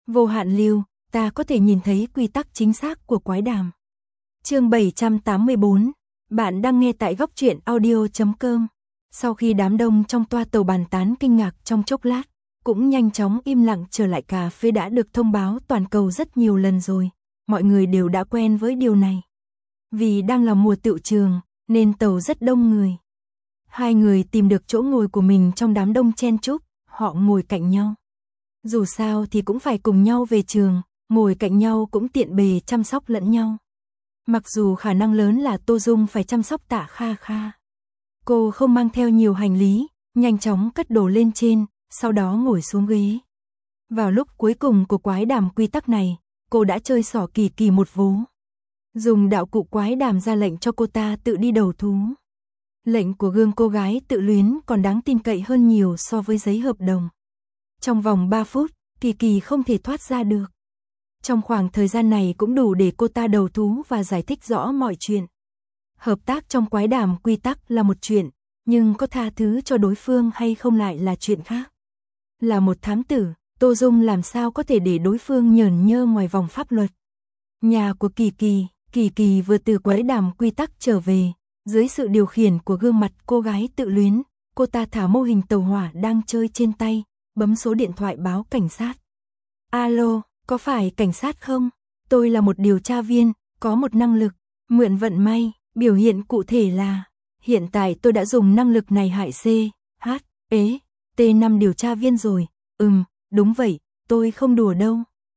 Vô hạn lưu, ta có thể nhìn thấy quy tắc chính xác của quái đàm. Chương 784, bạn đang nghe tại góc truyện audio.com. Sau khi đám đông trong toa tàu bàn tán kinh ngạc trong chốc lát, cũng nhanh chóng im lặng trở lại. Cà phê đã được thông báo toàn cầu rất nhiều lần rồi, mọi người đều đã quen với điều này. Vì đang là mùa tựu trường, nên tàu rất đông người. Hai người tìm được chỗ ngồi của mình trong đám đông chen chúc, họ ngồi cạnh nhau. Dù sao thì cũng phải cùng nhau về trường, ngồi cạnh nhau cũng tiện bề chăm sóc lẫn nhau. Mặc dù khả năng lớn là Tô Dung phải chăm sóc Tạ Kha Kha. Cô không mang theo nhiều hành lý, nhanh chóng cất đồ lên trên, sau đó ngồi xuống ghế. Vào lúc cuối cùng của quái đàm quy tắc này, cô đã chơi xỏ kỳ kỳ một vố. Dùng đạo cụ quái đàm ra lệnh cho cô ta tự đi đầu thú. Lệnh của gương cô gái tự luyến còn đáng tin cậy hơn nhiều so với giấy hợp đồng. Trong vòng 3 phút, Kỳ Kỳ không thể thoát ra được. Trong khoảng thời gian này cũng đủ để cô ta đầu thú và giải thích rõ mọi chuyện. Hợp tác trong quái đàm quy tắc là một chuyện, nhưng có tha thứ cho đối phương hay không lại là chuyện khác. Là một thám tử, Tô Dung làm sao có thể để đối phương nhởn nhơ ngoài vòng pháp luật. Nhà của Kỳ Kỳ vừa từ quái đàm quy tắc trở về, dưới sự điều khiển của gương mặt cô gái tự luyến, cô ta thả mô hình tàu hỏa đang chơi trên tay, bấm số điện thoại báo cảnh sát. Alo, có phải cảnh sát không? Tôi là một điều tra viên, có một năng lực, mượn vận may, biểu hiện cụ thể là, hiện tại tôi đã dùng năng lực này hại T5 điều tra viên rồi. Đúng vậy, tôi không đùa đâu.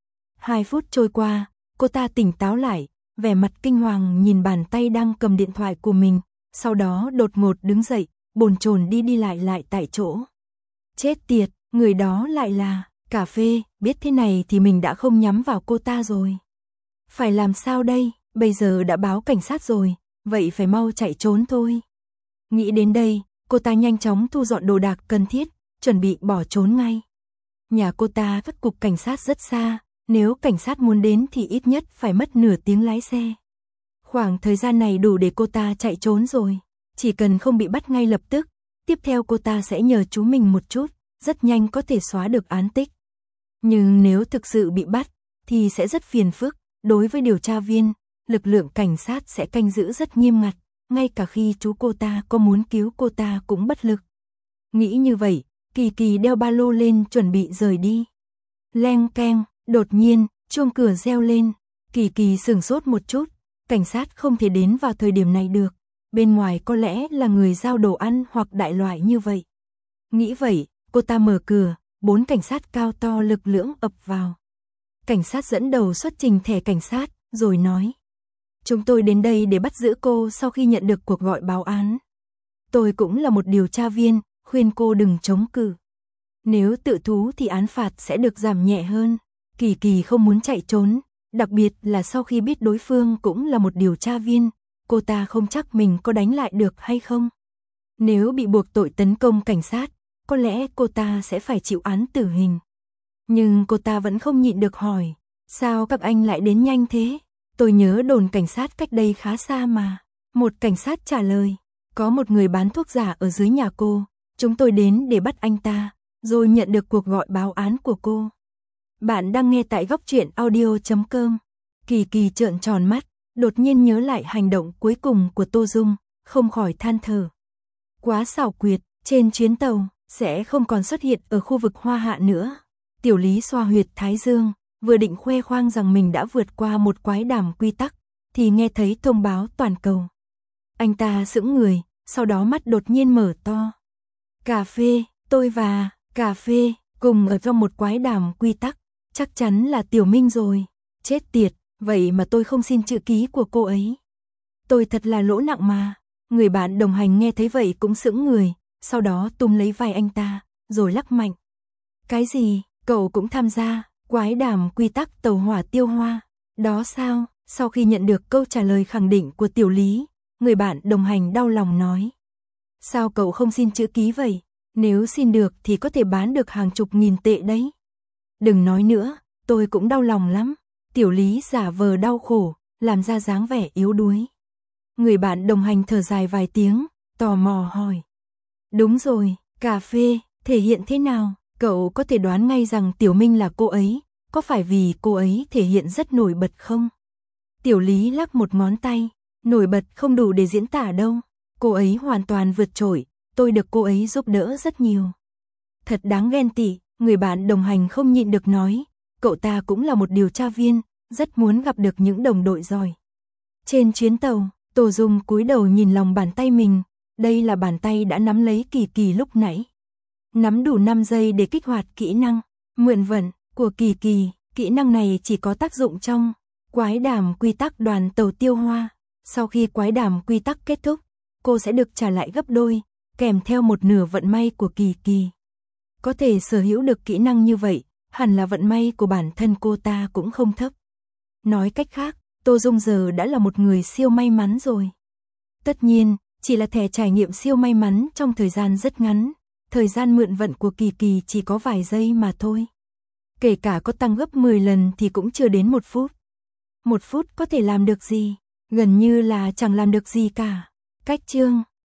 2 phút trôi qua, cô ta tỉnh táo lại, vẻ mặt kinh hoàng nhìn bàn tay đang cầm điện thoại của mình, sau đó đột ngột đứng dậy, bồn chồn đi lại tại chỗ. Chết tiệt, người đó lại là Cà Phê, biết thế này thì mình đã không nhắm vào cô ta rồi. Phải làm sao đây, bây giờ đã báo cảnh sát rồi, vậy phải mau chạy trốn thôi. Nghĩ đến đây, cô ta nhanh chóng thu dọn đồ đạc cần thiết, chuẩn bị bỏ trốn ngay. Nhà cô ta cách cục cảnh sát rất xa, nếu cảnh sát muốn đến thì ít nhất phải mất nửa tiếng lái xe. Khoảng thời gian này đủ để cô ta chạy trốn rồi, chỉ cần không bị bắt ngay lập tức, tiếp theo cô ta sẽ nhờ chú mình một chút, rất nhanh có thể xóa được án tích. Nhưng nếu thực sự bị bắt, thì sẽ rất phiền phức, đối với điều tra viên, lực lượng cảnh sát sẽ canh giữ rất nghiêm ngặt, ngay cả khi chú cô ta có muốn cứu cô ta cũng bất lực. Nghĩ như vậy, Kỳ Kỳ đeo ba lô lên chuẩn bị rời đi. Leng keng, đột nhiên, chuông cửa reo lên, Kỳ Kỳ sửng sốt một chút, cảnh sát không thể đến vào thời điểm này được, bên ngoài có lẽ là người giao đồ ăn hoặc đại loại như vậy. Nghĩ vậy, cô ta mở cửa, 4 cảnh sát cao to lực lưỡng ập vào. Cảnh sát dẫn đầu xuất trình thẻ cảnh sát, rồi nói: Chúng tôi đến đây để bắt giữ cô sau khi nhận được cuộc gọi báo án. Tôi cũng là một điều tra viên, khuyên cô đừng chống cự. Nếu tự thú thì án phạt sẽ được giảm nhẹ hơn. Kỳ Kỳ không muốn chạy trốn, đặc biệt là sau khi biết đối phương cũng là một điều tra viên, cô ta không chắc mình có đánh lại được hay không. Nếu bị buộc tội tấn công cảnh sát, có lẽ cô ta sẽ phải chịu án tử hình. Nhưng cô ta vẫn không nhịn được hỏi, sao các anh lại đến nhanh thế? Tôi nhớ đồn cảnh sát cách đây khá xa mà. Một cảnh sát trả lời, có một người bán thuốc giả ở dưới nhà cô, chúng tôi đến để bắt anh ta, rồi nhận được cuộc gọi báo án của cô. Bạn đang nghe tại góc truyện audio.com. Kỳ Kỳ trợn tròn mắt, đột nhiên nhớ lại hành động cuối cùng của Tô Dung, không khỏi than thở. Quá xảo quyệt, trên chuyến tàu, sẽ không còn xuất hiện ở khu vực Hoa Hạ nữa. Tiểu Lý xoa huyệt thái dương, vừa định khoe khoang rằng mình đã vượt qua một quái đàm quy tắc, thì nghe thấy thông báo toàn cầu. Anh ta sững người, sau đó mắt đột nhiên mở to. Cà Phê, tôi và Cà Phê cùng ở trong một quái đàm quy tắc, chắc chắn là Tiểu Minh rồi. Chết tiệt, vậy mà tôi không xin chữ ký của cô ấy. Tôi thật là lỗ nặng mà. Người bạn đồng hành nghe thấy vậy cũng sững người, sau đó túm lấy vai anh ta, rồi lắc mạnh. Cái gì, cậu cũng tham gia quái đàm quy tắc tàu hỏa tiêu hoa? Đó sao? Sau khi nhận được câu trả lời khẳng định của Tiểu Lý, người bạn đồng hành đau lòng nói. Sao cậu không xin chữ ký vậy? Nếu xin được thì có thể bán được hàng chục nghìn tệ đấy. Đừng nói nữa, tôi cũng đau lòng lắm. Tiểu Lý giả vờ đau khổ, làm ra dáng vẻ yếu đuối. Người bạn đồng hành thở dài vài tiếng, tò mò hỏi. Đúng rồi, Cà Phê, thể hiện thế nào? Cậu có thể đoán ngay rằng Tiểu Minh là cô ấy, có phải vì cô ấy thể hiện rất nổi bật không? Tiểu Lý lắc một ngón tay, nổi bật không đủ để diễn tả đâu, cô ấy hoàn toàn vượt trội, tôi được cô ấy giúp đỡ rất nhiều. Thật đáng ghen tị, người bạn đồng hành không nhịn được nói, cậu ta cũng là một điều tra viên, rất muốn gặp được những đồng đội giỏi. Trên chuyến tàu, Tô Dung cúi đầu nhìn lòng bàn tay mình, đây là bàn tay đã nắm lấy Kỳ Kỳ lúc nãy. Nắm đủ 5 giây để kích hoạt kỹ năng mượn vận của Kỳ Kỳ, kỹ năng này chỉ có tác dụng trong quái đàm quy tắc đoàn tàu Tiêu Hoa. Sau khi quái đàm quy tắc kết thúc, cô sẽ được trả lại gấp đôi, kèm theo một nửa vận may của Kỳ Kỳ. Có thể sở hữu được kỹ năng như vậy, hẳn là vận may của bản thân cô ta cũng không thấp. Nói cách khác, Tô Dung giờ đã là một người siêu may mắn rồi. Tất nhiên, chỉ là thẻ trải nghiệm siêu may mắn trong thời gian rất ngắn, thời gian mượn vận của Kỳ Kỳ chỉ có vài giây mà thôi. Kể cả có tăng gấp 10 lần thì cũng chưa đến 1 phút. 1 phút có thể làm được gì? Gần như là chẳng làm được gì cả. Cách chương